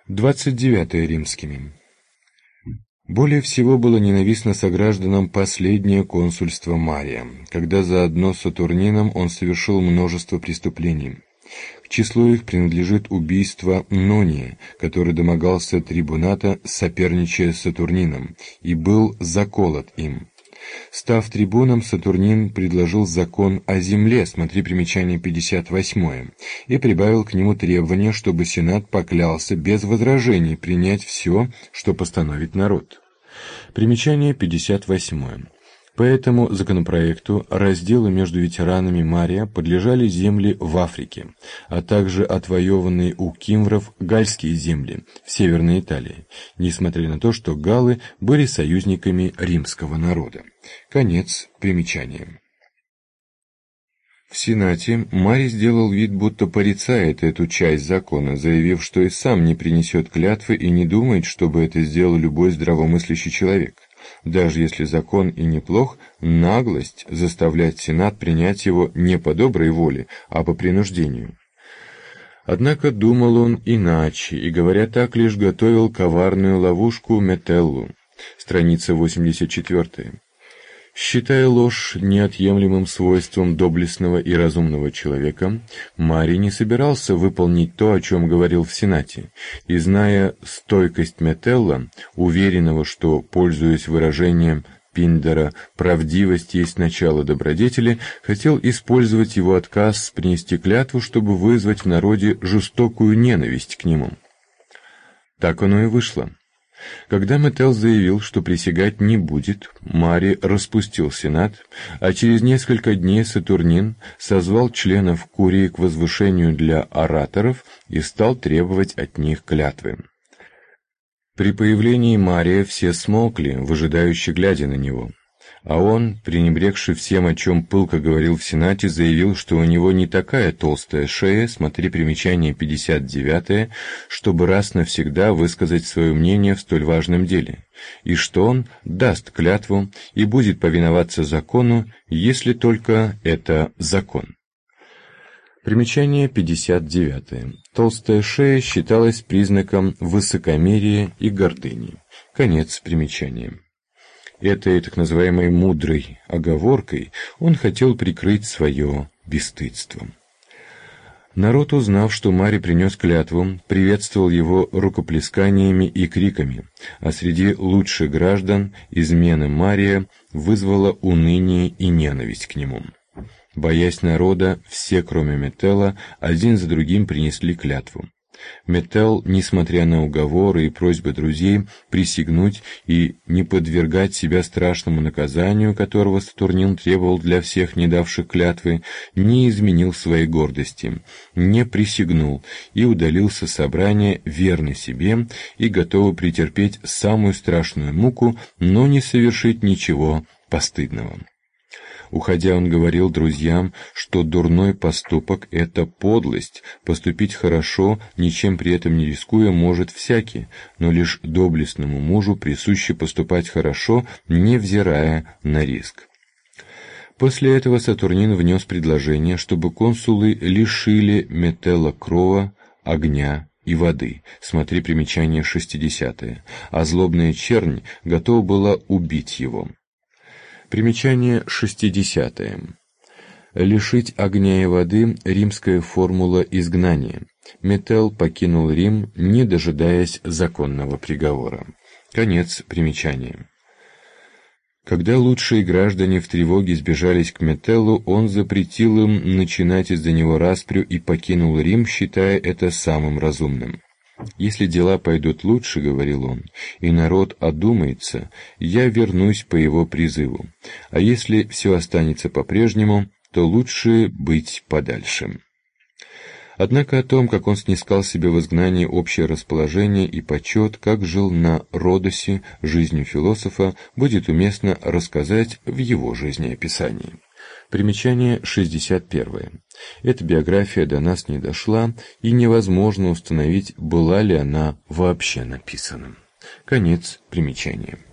29 римскими. Более всего было ненавистно согражданам последнее консульство Мария, когда заодно с Сатурнином он совершил множество преступлений. К числу их принадлежит убийство Нония, который домогался трибуната, соперничая с Сатурнином, и был заколот им. Став трибуном, Сатурнин предложил закон о земле, смотри примечание 58, и прибавил к нему требование, чтобы Сенат поклялся без возражений принять все, что постановит народ. Примечание 58. По этому законопроекту разделы между ветеранами Мария подлежали земли в Африке, а также отвоеванные у кимвров гальские земли в Северной Италии, несмотря на то, что галлы были союзниками римского народа. Конец примечания. В Сенате Марий сделал вид, будто порицает эту часть закона, заявив, что и сам не принесет клятвы и не думает, чтобы это сделал любой здравомыслящий человек. Даже если закон и неплох, наглость заставлять Сенат принять его не по доброй воле, а по принуждению. Однако думал он иначе, и, говоря так, лишь готовил коварную ловушку Метеллу. Страница 84. Считая ложь неотъемлемым свойством доблестного и разумного человека, Марий не собирался выполнить то, о чем говорил в Сенате, и, зная стойкость Метелла, уверенного, что, пользуясь выражением Пиндара «правдивость есть начало добродетели», хотел использовать его отказ принести клятву, чтобы вызвать в народе жестокую ненависть к нему. Так оно и вышло. Когда Метелл заявил, что присягать не будет, Марий распустил Сенат, а через несколько дней Сатурнин созвал членов Курии к возвышению для ораторов и стал требовать от них клятвы. При появлении Мария все смолкли, выжидающе глядя на него. А он, пренебрегший всем, о чем пылко говорил в Сенате, заявил, что у него не такая толстая шея, смотри примечание 59, чтобы раз навсегда высказать свое мнение в столь важном деле, и что он даст клятву и будет повиноваться закону, если только это закон. Примечание 59. Толстая шея считалась признаком высокомерия и гордыни. Конец примечания. Этой так называемой мудрой оговоркой он хотел прикрыть свое бесстыдство. Народ, узнав, что Марий принес клятву, приветствовал его рукоплесканиями и криками, а среди лучших граждан измена Мария вызвала уныние и ненависть к нему. Боясь народа, все, кроме Метелла, один за другим принесли клятву. Метелл, несмотря на уговоры и просьбы друзей присягнуть и не подвергать себя страшному наказанию, которого Сатурнин требовал для всех не давших клятвы, не изменил своей гордости, не присягнул и удалился с собрания верный себе и готовый претерпеть самую страшную муку, но не совершить ничего постыдного. Уходя, он говорил друзьям, что дурной поступок — это подлость, поступить хорошо, ничем при этом не рискуя, может всякий, но лишь доблестному мужу присуще поступать хорошо, невзирая на риск. После этого Сатурнин внес предложение, чтобы консулы лишили Метелла крова, огня и воды, смотри примечание 60, а злобная чернь готова была убить его. Примечание 60. Лишить огня и воды – римская формула изгнания. Метелл покинул Рим, не дожидаясь законного приговора. Конец примечания. Когда лучшие граждане в тревоге сбежались к Метеллу, он запретил им начинать из-за него распрю и покинул Рим, считая это самым разумным. «Если дела пойдут лучше, — говорил он, — и народ одумается, я вернусь по его призыву, а если все останется по-прежнему, то лучше быть подальше». Однако о том, как он снискал себе в изгнании общее расположение и почет, как жил на Родосе жизнью философа, будет уместно рассказать в его жизнеописании. Примечание 61. Эта биография до нас не дошла, и невозможно установить, была ли она вообще написана. Конец примечания.